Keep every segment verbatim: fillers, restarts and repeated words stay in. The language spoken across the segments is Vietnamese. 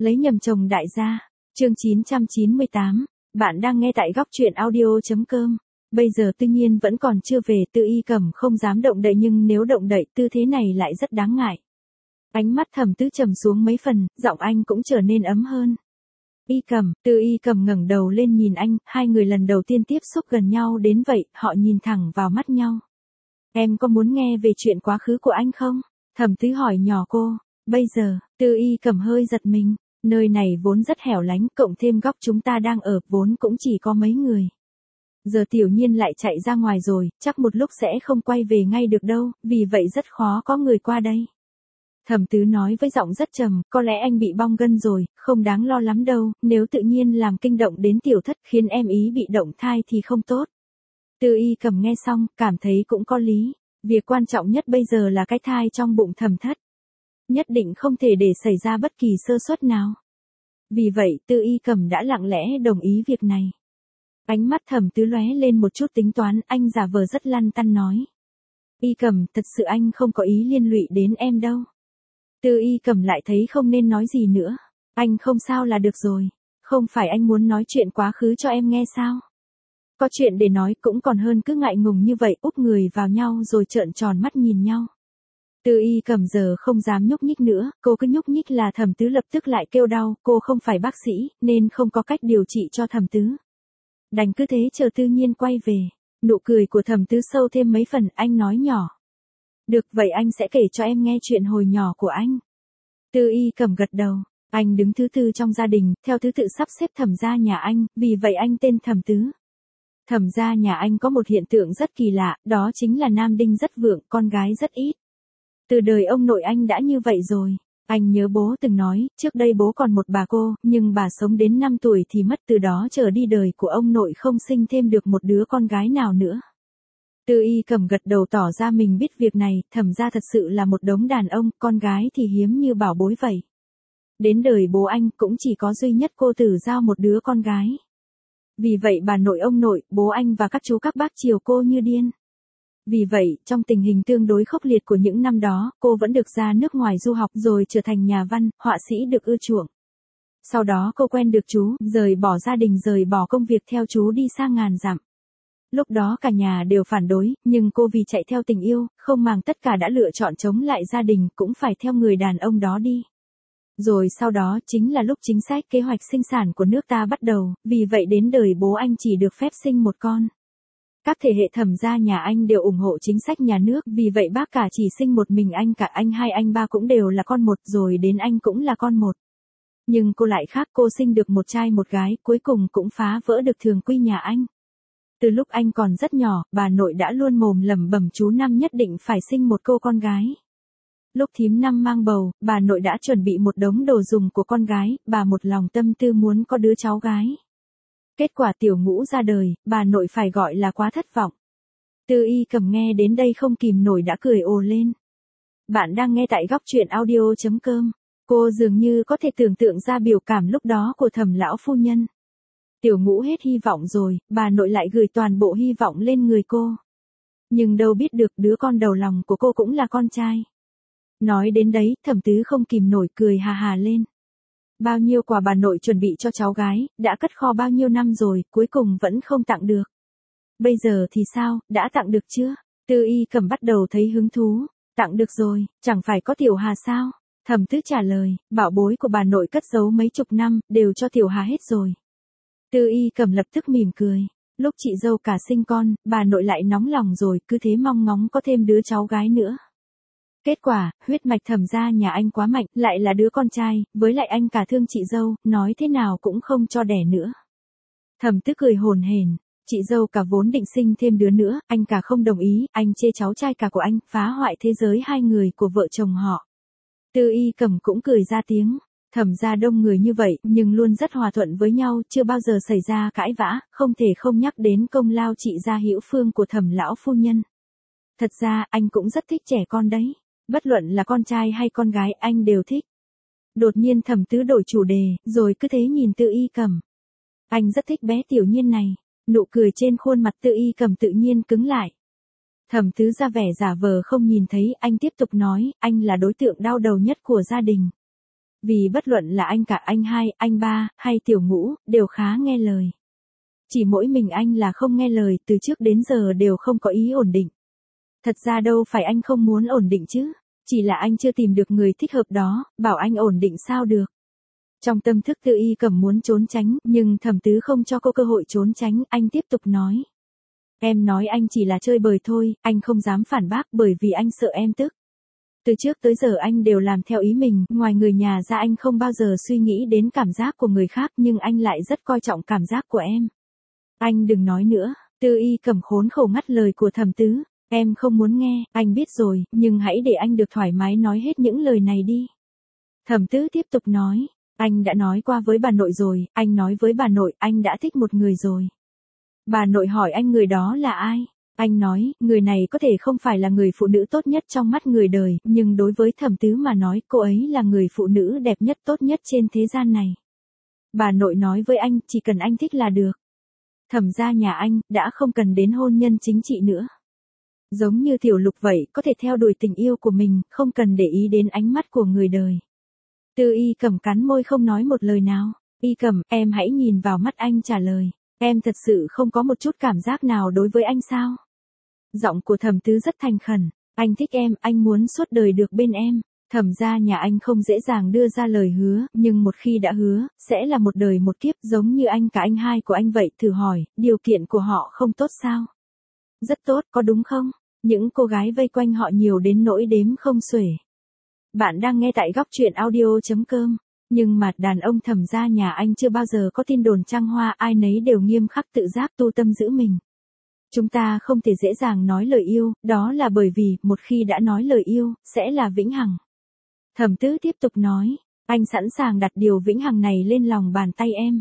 Lấy nhầm chồng đại gia. Chương chín trăm chín mươi tám. Bạn đang nghe tại góc truyện audio chấm com. Bây giờ tuy nhiên vẫn còn chưa về, Tư Y Cẩm không dám động đậy, nhưng nếu động đậy tư thế này lại rất đáng ngại. Ánh mắt Thẩm Tứ trầm xuống mấy phần, giọng anh cũng trở nên ấm hơn. Y Cẩm, Tư Y Cẩm ngẩng đầu lên nhìn anh, hai người lần đầu tiên tiếp xúc gần nhau đến vậy, họ nhìn thẳng vào mắt nhau. Em có muốn nghe về chuyện quá khứ của anh không? Thẩm Tứ hỏi nhỏ cô. Bây giờ, Tư Y Cẩm hơi giật mình, nơi này vốn rất hẻo lánh, cộng thêm góc chúng ta đang ở vốn cũng chỉ có mấy người. Giờ Tiểu Nhiên lại chạy ra ngoài rồi, chắc một lúc sẽ không quay về ngay được đâu, vì vậy rất khó có người qua đây. Thẩm Tứ nói với giọng rất trầm, có lẽ anh bị bong gân rồi, không đáng lo lắm đâu, nếu tự nhiên làm kinh động đến tiểu thất khiến em ý bị động thai thì không tốt. Tư Y Cẩm nghe xong, cảm thấy cũng có lý, việc quan trọng nhất bây giờ là cái thai trong bụng Thẩm Thất. Nhất định không thể để xảy ra bất kỳ sơ suất nào. Vì vậy, Tư Y Cẩm đã lặng lẽ đồng ý việc này. Ánh mắt Thẩm Tứ lóe lên một chút tính toán, anh giả vờ rất lăn tăn nói. Y Cẩm, thật sự anh không có ý liên lụy đến em đâu. Tư Y Cẩm lại thấy không nên nói gì nữa. Anh không sao là được rồi. Không phải anh muốn nói chuyện quá khứ cho em nghe sao? Có chuyện để nói cũng còn hơn cứ ngại ngùng như vậy, úp người vào nhau rồi trợn tròn mắt nhìn nhau. Tư Y Cẩm giờ không dám nhúc nhích nữa, cô cứ nhúc nhích là Thẩm Tứ lập tức lại kêu đau, cô không phải bác sĩ, nên không có cách điều trị cho Thẩm Tứ. Đành cứ thế chờ Tư Nhiên quay về. Nụ cười của Thẩm Tứ sâu thêm mấy phần, anh nói nhỏ. Được, vậy anh sẽ kể cho em nghe chuyện hồi nhỏ của anh. Tư Y Cẩm gật đầu, anh đứng thứ tư trong gia đình, theo thứ tự sắp xếp Thẩm gia nhà anh, vì vậy anh tên Thẩm Tứ. Thẩm gia nhà anh có một hiện tượng rất kỳ lạ, đó chính là nam đinh rất vượng, con gái rất ít. Từ đời ông nội anh đã như vậy rồi. Anh nhớ bố từng nói, trước đây bố còn một bà cô, nhưng bà sống đến năm tuổi thì mất, từ đó trở đi đời của ông nội không sinh thêm được một đứa con gái nào nữa. Tư Y Cẩm gật đầu tỏ ra mình biết việc này, Thẩm gia thật sự là một đống đàn ông, con gái thì hiếm như bảo bối vậy. Đến đời bố anh cũng chỉ có duy nhất cô Tử Giao một đứa con gái. Vì vậy bà nội ông nội, bố anh và các chú các bác chiều cô như điên. Vì vậy, trong tình hình tương đối khốc liệt của những năm đó, cô vẫn được ra nước ngoài du học rồi trở thành nhà văn, họa sĩ được ưa chuộng. Sau đó cô quen được chú, rời bỏ gia đình, rời bỏ công việc theo chú đi xa ngàn dặm. Lúc đó cả nhà đều phản đối, nhưng cô vì chạy theo tình yêu, không màng tất cả đã lựa chọn chống lại gia đình, cũng phải theo người đàn ông đó đi. Rồi sau đó chính là lúc chính sách kế hoạch sinh sản của nước ta bắt đầu, vì vậy đến đời bố anh chỉ được phép sinh một con. Các thế hệ Thẩm gia nhà anh đều ủng hộ chính sách nhà nước, vì vậy bác cả chỉ sinh một mình anh cả, anh hai anh ba cũng đều là con một, rồi đến anh cũng là con một. Nhưng cô lại khác, cô sinh được một trai một gái, cuối cùng cũng phá vỡ được thường quy nhà anh. Từ lúc anh còn rất nhỏ, bà nội đã luôn mồm lẩm bẩm chú Năm nhất định phải sinh một cô con gái. Lúc thím Năm mang bầu, bà nội đã chuẩn bị một đống đồ dùng của con gái, bà một lòng tâm tư muốn có đứa cháu gái. Kết quả Tiểu Ngũ ra đời, bà nội phải gọi là quá thất vọng. Tư Y Cẩm nghe đến đây không kìm nổi đã cười ồ lên. Bạn đang nghe tại góc truyện audio chấm com. Cô dường như có thể tưởng tượng ra biểu cảm lúc đó của Thẩm lão phu nhân. Tiểu Ngũ hết hy vọng rồi, bà nội lại gửi toàn bộ hy vọng lên người cô. Nhưng đâu biết được đứa con đầu lòng của cô cũng là con trai. Nói đến đấy, Thẩm Tứ không kìm nổi cười hà hà lên. Bao nhiêu quà bà nội chuẩn bị cho cháu gái, đã cất kho bao nhiêu năm rồi, cuối cùng vẫn không tặng được. Bây giờ thì sao, đã tặng được chưa? Tư Y Cẩm bắt đầu thấy hứng thú. Tặng được rồi, chẳng phải có Tiểu Hà sao? Thẩm Tứ trả lời, bảo bối của bà nội cất giấu mấy chục năm, đều cho Tiểu Hà hết rồi. Tư Y Cẩm lập tức mỉm cười. Lúc chị dâu cả sinh con, bà nội lại nóng lòng rồi, cứ thế mong ngóng có thêm đứa cháu gái nữa. Kết quả, huyết mạch Thẩm gia nhà anh quá mạnh, lại là đứa con trai, với lại anh cả thương chị dâu, nói thế nào cũng không cho đẻ nữa. Thẩm Tứ cười hồn hển, chị dâu cả vốn định sinh thêm đứa nữa, anh cả không đồng ý, anh chê cháu trai cả của anh, phá hoại thế giới hai người của vợ chồng họ. Tư Y Cẩm cũng cười ra tiếng. Thẩm gia đông người như vậy, nhưng luôn rất hòa thuận với nhau, chưa bao giờ xảy ra cãi vã, không thể không nhắc đến công lao trị gia hữu phương của Thẩm lão phu nhân. Thật ra, anh cũng rất thích trẻ con đấy. Bất luận là con trai hay con gái, anh đều thích. Đột nhiên Thẩm Tứ đổi chủ đề, rồi cứ thế nhìn Tư Y Cẩm. Anh rất thích bé Tiểu Nhiên này. Nụ cười trên khuôn mặt Tư Y Cẩm tự nhiên cứng lại. Thẩm Tứ ra vẻ giả vờ không nhìn thấy, anh tiếp tục nói, anh là đối tượng đau đầu nhất của gia đình. Vì bất luận là anh cả, anh hai, anh ba, hay tiểu ngũ, đều khá nghe lời. Chỉ mỗi mình anh là không nghe lời, từ trước đến giờ đều không có ý ổn định. Thật ra đâu phải anh không muốn ổn định chứ, chỉ là anh chưa tìm được người thích hợp đó, bảo anh ổn định sao được. Trong tâm thức Tư Y Cẩm muốn trốn tránh, nhưng Thẩm Tứ không cho cô cơ hội trốn tránh, anh tiếp tục nói. Em nói anh chỉ là chơi bời thôi, anh không dám phản bác bởi vì anh sợ em tức. Từ trước tới giờ anh đều làm theo ý mình, ngoài người nhà ra anh không bao giờ suy nghĩ đến cảm giác của người khác, nhưng anh lại rất coi trọng cảm giác của em. Anh đừng nói nữa, Tư Y Cẩm khốn khổ ngắt lời của Thẩm Tứ. Em không muốn nghe, anh biết rồi, nhưng hãy để anh được thoải mái nói hết những lời này đi. Thẩm Tứ tiếp tục nói, anh đã nói qua với bà nội rồi, anh nói với bà nội anh đã thích một người rồi. Bà nội hỏi anh người đó là ai? Anh nói, người này có thể không phải là người phụ nữ tốt nhất trong mắt người đời, nhưng đối với Thẩm Tứ mà nói, cô ấy là người phụ nữ đẹp nhất tốt nhất trên thế gian này. Bà nội nói với anh, chỉ cần anh thích là được. Thẩm gia nhà anh, đã không cần đến hôn nhân chính trị nữa. Giống như Tiểu Lục vậy, có thể theo đuổi tình yêu của mình, không cần để ý đến ánh mắt của người đời. Tư Y Cẩm cắn môi không nói một lời nào. Y Cẩm, em hãy nhìn vào mắt anh trả lời. Em thật sự không có một chút cảm giác nào đối với anh sao? Giọng của Thẩm Tứ rất thành khẩn. Anh thích em, anh muốn suốt đời được bên em. Thẩm gia nhà anh không dễ dàng đưa ra lời hứa, nhưng một khi đã hứa, sẽ là một đời một kiếp, giống như anh cả anh hai của anh vậy. Thử hỏi, điều kiện của họ không tốt sao? Rất tốt, có đúng không? Những cô gái vây quanh họ nhiều đến nỗi đếm không xuể. Bạn đang nghe tại góc truyện audio chấm com. Nhưng mà đàn ông Thẩm gia nhà anh chưa bao giờ có tin đồn trăng hoa, ai nấy đều nghiêm khắc tự giác tu tâm giữ mình. Chúng ta không thể dễ dàng nói lời yêu, đó là bởi vì, một khi đã nói lời yêu, sẽ là vĩnh hằng. Thẩm Tứ tiếp tục nói, anh sẵn sàng đặt điều vĩnh hằng này lên lòng bàn tay em.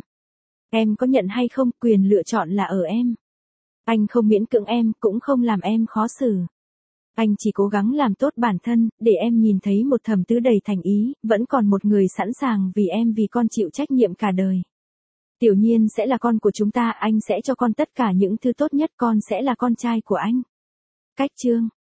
Em có nhận hay không, quyền lựa chọn là ở em. Anh không miễn cưỡng em, cũng không làm em khó xử. Anh chỉ cố gắng làm tốt bản thân, để em nhìn thấy một Thẩm Tứ đầy thành ý, vẫn còn một người sẵn sàng vì em vì con chịu trách nhiệm cả đời. Tiểu Nhiên sẽ là con của chúng ta, anh sẽ cho con tất cả những thứ tốt nhất, con sẽ là con trai của anh. Cách chương